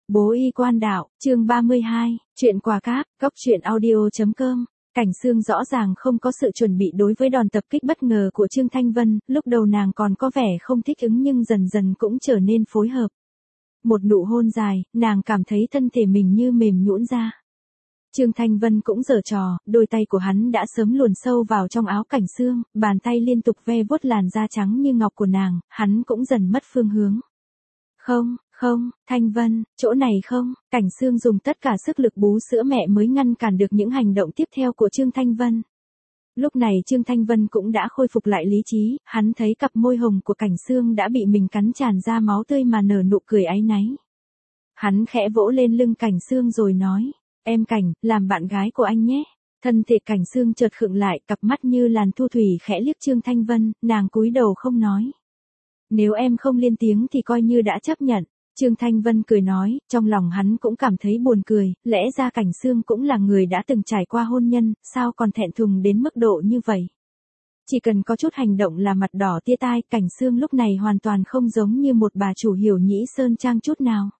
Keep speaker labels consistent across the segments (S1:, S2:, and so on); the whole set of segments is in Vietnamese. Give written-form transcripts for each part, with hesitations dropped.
S1: Bố y quan đạo, chương 32, chuyện quà cáp, góc chuyện audio.com. Cảnh Sương rõ ràng không có sự chuẩn bị đối với đòn tập kích bất ngờ của Trương Thanh Vân, lúc đầu nàng còn có vẻ không thích ứng nhưng dần dần cũng trở nên phối hợp. Một nụ hôn dài, nàng cảm thấy thân thể mình như mềm nhũn ra. Trương Thanh Vân cũng giở trò, đôi tay của hắn đã sớm luồn sâu vào trong áo Cảnh Sương, bàn tay liên tục ve vuốt làn da trắng như ngọc của nàng, hắn cũng dần mất phương hướng. Không, Thanh Vân, chỗ này không, Cảnh Sương dùng tất cả sức lực bú sữa mẹ mới ngăn cản được những hành động tiếp theo của Trương Thanh Vân. Lúc này Trương Thanh Vân cũng đã khôi phục lại lý trí, hắn thấy cặp môi hồng của Cảnh Sương đã bị mình cắn tràn ra máu tươi mà nở nụ cười áy náy. Hắn khẽ vỗ lên lưng Cảnh Sương rồi nói, em Cảnh, làm bạn gái của anh nhé. Thân thể Cảnh Sương chợt khựng lại, cặp mắt như làn thu thủy khẽ liếc Trương Thanh Vân, nàng cúi đầu không nói. Nếu em không lên tiếng thì coi như đã chấp nhận. Trương Thanh Vân cười nói, trong lòng hắn cũng cảm thấy buồn cười, lẽ ra Cảnh Sương cũng là người đã từng trải qua hôn nhân, sao còn thẹn thùng đến mức độ như vậy. Chỉ cần có chút hành động là mặt đỏ tia tai, Cảnh Sương lúc này hoàn toàn không giống như một bà chủ hiểu nhĩ sơn trang chút nào.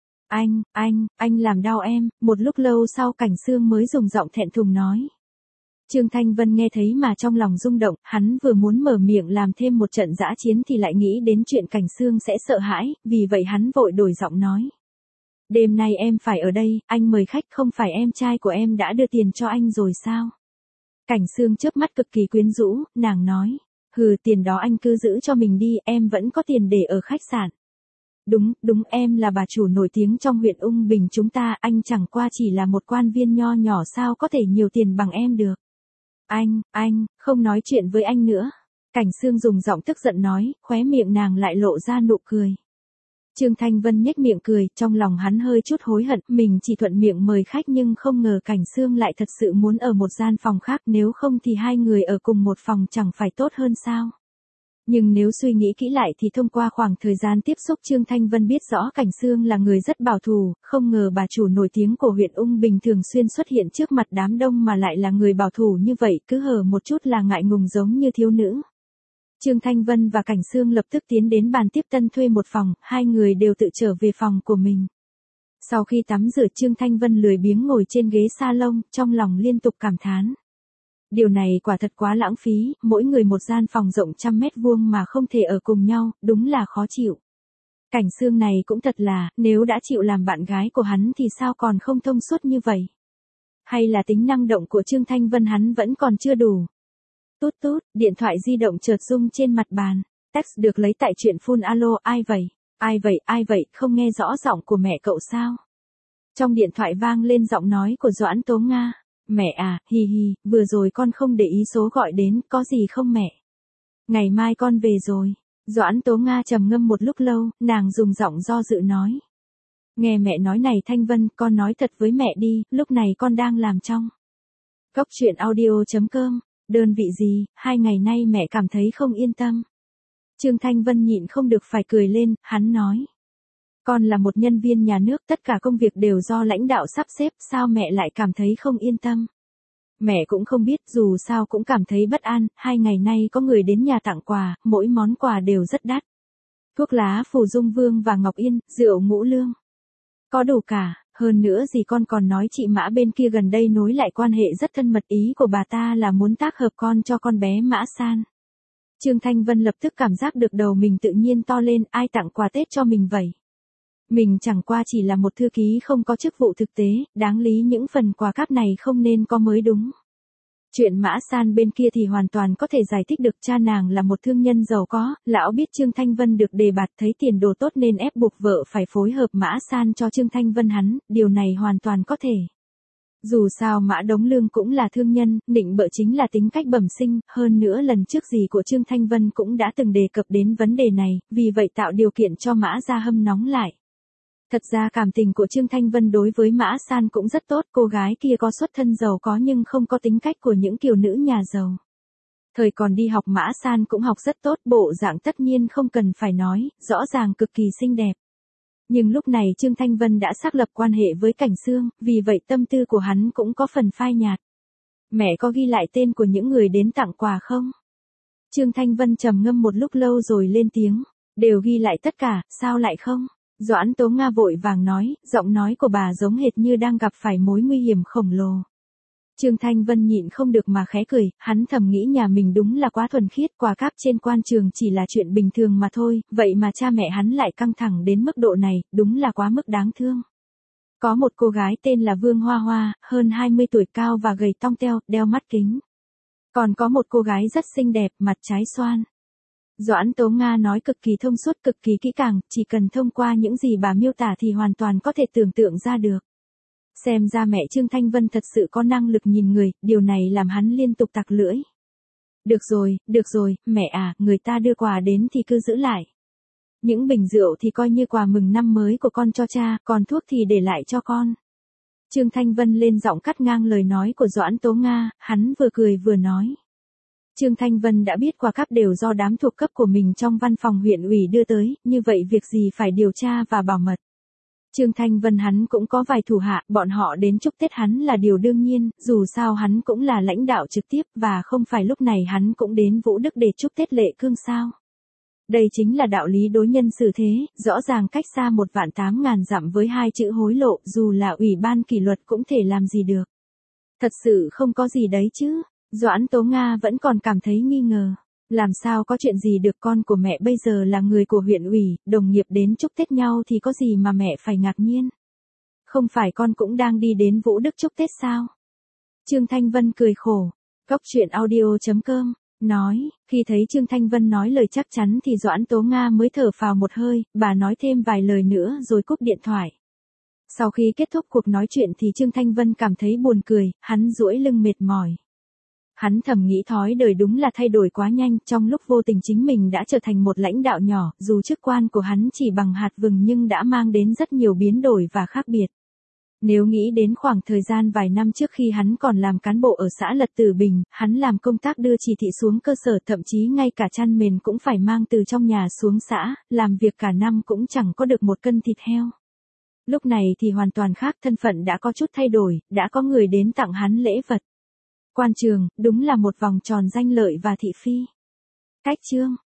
S1: Anh làm đau em, một lúc lâu sau Cảnh Sương mới dùng giọng thẹn thùng nói. Trương Thanh Vân nghe thấy mà trong lòng rung động, hắn vừa muốn mở miệng làm thêm một trận dã chiến thì lại nghĩ đến chuyện Cảnh Sương sẽ sợ hãi, vì vậy hắn vội đổi giọng nói. Đêm nay em phải ở đây, anh mời khách, không phải em trai của em đã đưa tiền cho anh rồi sao? Cảnh Sương chớp mắt cực kỳ quyến rũ, nàng nói. Tiền đó anh cứ giữ cho mình đi, em vẫn có tiền để ở khách sạn. Đúng, em là bà chủ nổi tiếng trong huyện Ung Bình chúng ta, anh chẳng qua chỉ là một quan viên nho nhỏ sao có thể nhiều tiền bằng em được. Anh, không nói chuyện với anh nữa. Cảnh Sương dùng giọng tức giận nói, khóe miệng nàng lại lộ ra nụ cười. Trương Thanh Vân nhếch miệng cười, trong lòng hắn hơi chút hối hận, mình chỉ thuận miệng mời khách nhưng không ngờ Cảnh Sương lại thật sự muốn ở một gian phòng khác, nếu không thì hai người ở cùng một phòng chẳng phải tốt hơn sao. Nhưng nếu suy nghĩ kỹ lại thì thông qua khoảng thời gian tiếp xúc Trương Thanh Vân biết rõ Cảnh Sương là người rất bảo thủ, không ngờ bà chủ nổi tiếng của huyện Ung Bình thường xuyên xuất hiện trước mặt đám đông mà lại là người bảo thủ như vậy, cứ hở một chút là ngại ngùng giống như thiếu nữ. Trương Thanh Vân và Cảnh Sương lập tức tiến đến bàn tiếp tân thuê một phòng, hai người đều tự trở về phòng của mình. Sau khi tắm rửa Trương Thanh Vân lười biếng ngồi trên ghế salon, trong lòng liên tục cảm thán. Điều này quả thật quá lãng phí, mỗi người một gian phòng rộng 100 mét vuông mà không thể ở cùng nhau, đúng là khó chịu. Cảnh Sương này cũng thật là, nếu đã chịu làm bạn gái của hắn thì sao còn không thông suốt như vậy? Hay là tính năng động của Trương Thanh Vân hắn vẫn còn chưa đủ? Tút, điện thoại di động chợt rung trên mặt bàn. Text được lấy tại chuyện phone. Alo, ai vậy, không nghe rõ giọng của mẹ cậu sao? Trong điện thoại vang lên giọng nói của Doãn Tố Nga. Mẹ à, vừa rồi con không để ý số gọi đến, có gì không mẹ? Ngày mai con về rồi. Doãn Tố Nga trầm ngâm một lúc lâu, nàng dùng giọng do dự nói. Nghe mẹ nói này Thanh Vân, con nói thật với mẹ đi, lúc này con đang làm trong góc chuyện audio.com, đơn vị gì, 2 ngày nay mẹ cảm thấy không yên tâm. Trương Thanh Vân nhịn không được phải cười lên, hắn nói. Con là một nhân viên nhà nước, tất cả công việc đều do lãnh đạo sắp xếp, sao mẹ lại cảm thấy không yên tâm? Mẹ cũng không biết, dù sao cũng cảm thấy bất an, 2 ngày nay có người đến nhà tặng quà, mỗi món quà đều rất đắt. Thuốc lá Phù Dung Vương và Ngọc Yên, rượu Ngũ Lương. Có đủ cả, hơn nữa gì con còn nói chị Mã bên kia gần đây nối lại quan hệ rất thân mật, ý của bà ta là muốn tác hợp con cho con bé Mã San. Trương Thanh Vân lập tức cảm giác được đầu mình tự nhiên to lên, ai tặng quà Tết cho mình vậy? Mình chẳng qua chỉ là một thư ký không có chức vụ thực tế, đáng lý những phần quà cáp này không nên có mới đúng. Chuyện Mã San bên kia thì hoàn toàn có thể giải thích được, cha nàng là một thương nhân giàu có, lão biết Trương Thanh Vân được đề bạt thấy tiền đồ tốt nên ép buộc vợ phải phối hợp Mã San cho Trương Thanh Vân hắn, điều này hoàn toàn có thể. Dù sao Mã Đống Lương cũng là thương nhân, nịnh bợ chính là tính cách bẩm sinh, hơn nữa lần trước gì của Trương Thanh Vân cũng đã từng đề cập đến vấn đề này, vì vậy tạo điều kiện cho Mã gia hâm nóng lại. Thật ra cảm tình của Trương Thanh Vân đối với Mã San cũng rất tốt, cô gái kia có xuất thân giàu có nhưng không có tính cách của những kiều nữ nhà giàu. Thời còn đi học Mã San cũng học rất tốt, bộ dạng tất nhiên không cần phải nói, rõ ràng cực kỳ xinh đẹp. Nhưng lúc này Trương Thanh Vân đã xác lập quan hệ với Cảnh Sương, vì vậy tâm tư của hắn cũng có phần phai nhạt. Mẹ có ghi lại tên của những người đến tặng quà không? Trương Thanh Vân trầm ngâm một lúc lâu rồi lên tiếng. Đều ghi lại tất cả, sao lại không? Doãn Tố Nga vội vàng nói, giọng nói của bà giống hệt như đang gặp phải mối nguy hiểm khổng lồ. Trương Thanh Vân nhịn không được mà khẽ cười, hắn thầm nghĩ nhà mình đúng là quá thuần khiết, quà cáp trên quan trường chỉ là chuyện bình thường mà thôi, vậy mà cha mẹ hắn lại căng thẳng đến mức độ này, đúng là quá mức đáng thương. Có một cô gái tên là Vương Hoa Hoa, hơn 20 tuổi cao và gầy tong teo, đeo mắt kính. Còn có một cô gái rất xinh đẹp, mặt trái xoan. Doãn Tố Nga nói cực kỳ thông suốt, cực kỳ kỹ càng, chỉ cần thông qua những gì bà miêu tả thì hoàn toàn có thể tưởng tượng ra được. Xem ra mẹ Trương Thanh Vân thật sự có năng lực nhìn người, điều này làm hắn liên tục tặc lưỡi. Được rồi, mẹ à, người ta đưa quà đến thì cứ giữ lại. Những bình rượu thì coi như quà mừng năm mới của con cho cha, còn thuốc thì để lại cho con. Trương Thanh Vân lên giọng cắt ngang lời nói của Doãn Tố Nga, hắn vừa cười vừa nói. Trương Thanh Vân đã biết quà cáp đều do đám thuộc cấp của mình trong văn phòng huyện ủy đưa tới, như vậy việc gì phải điều tra và bảo mật. Trương Thanh Vân hắn cũng có vài thủ hạ, bọn họ đến chúc Tết hắn là điều đương nhiên, dù sao hắn cũng là lãnh đạo trực tiếp và không phải lúc này hắn cũng đến Vũ Đức để chúc Tết Lệ Cương sao. Đây chính là đạo lý đối nhân xử thế, rõ ràng cách xa 1.800.000 dặm với 2 chữ hối lộ, dù là ủy ban kỷ luật cũng thể làm gì được. Thật sự không có gì đấy chứ, Doãn Tố Nga vẫn còn cảm thấy nghi ngờ. Làm sao có chuyện gì được, con của mẹ bây giờ là người của huyện ủy, đồng nghiệp đến chúc Tết nhau thì có gì mà mẹ phải ngạc nhiên. Không phải con cũng đang đi đến Vũ Đức chúc Tết sao? Trương Thanh Vân cười khổ. Cốc truyện audio.com nói, khi thấy Trương Thanh Vân nói lời chắc chắn thì Doãn Tố Nga mới thở phào một hơi, bà nói thêm vài lời nữa rồi cúp điện thoại. Sau khi kết thúc cuộc nói chuyện thì Trương Thanh Vân cảm thấy buồn cười, hắn duỗi lưng mệt mỏi. Hắn thầm nghĩ thói đời đúng là thay đổi quá nhanh, trong lúc vô tình chính mình đã trở thành một lãnh đạo nhỏ, dù chức quan của hắn chỉ bằng hạt vừng nhưng đã mang đến rất nhiều biến đổi và khác biệt. Nếu nghĩ đến khoảng thời gian vài năm trước khi hắn còn làm cán bộ ở xã Lật Tử Bình, hắn làm công tác đưa chỉ thị xuống cơ sở, thậm chí ngay cả chăn mền cũng phải mang từ trong nhà xuống xã, làm việc cả năm cũng chẳng có được 1 cân thịt heo. Lúc này thì hoàn toàn khác, thân phận đã có chút thay đổi, đã có người đến tặng hắn lễ vật. Quan trường, đúng là một vòng tròn danh lợi và thị phi. Cách chương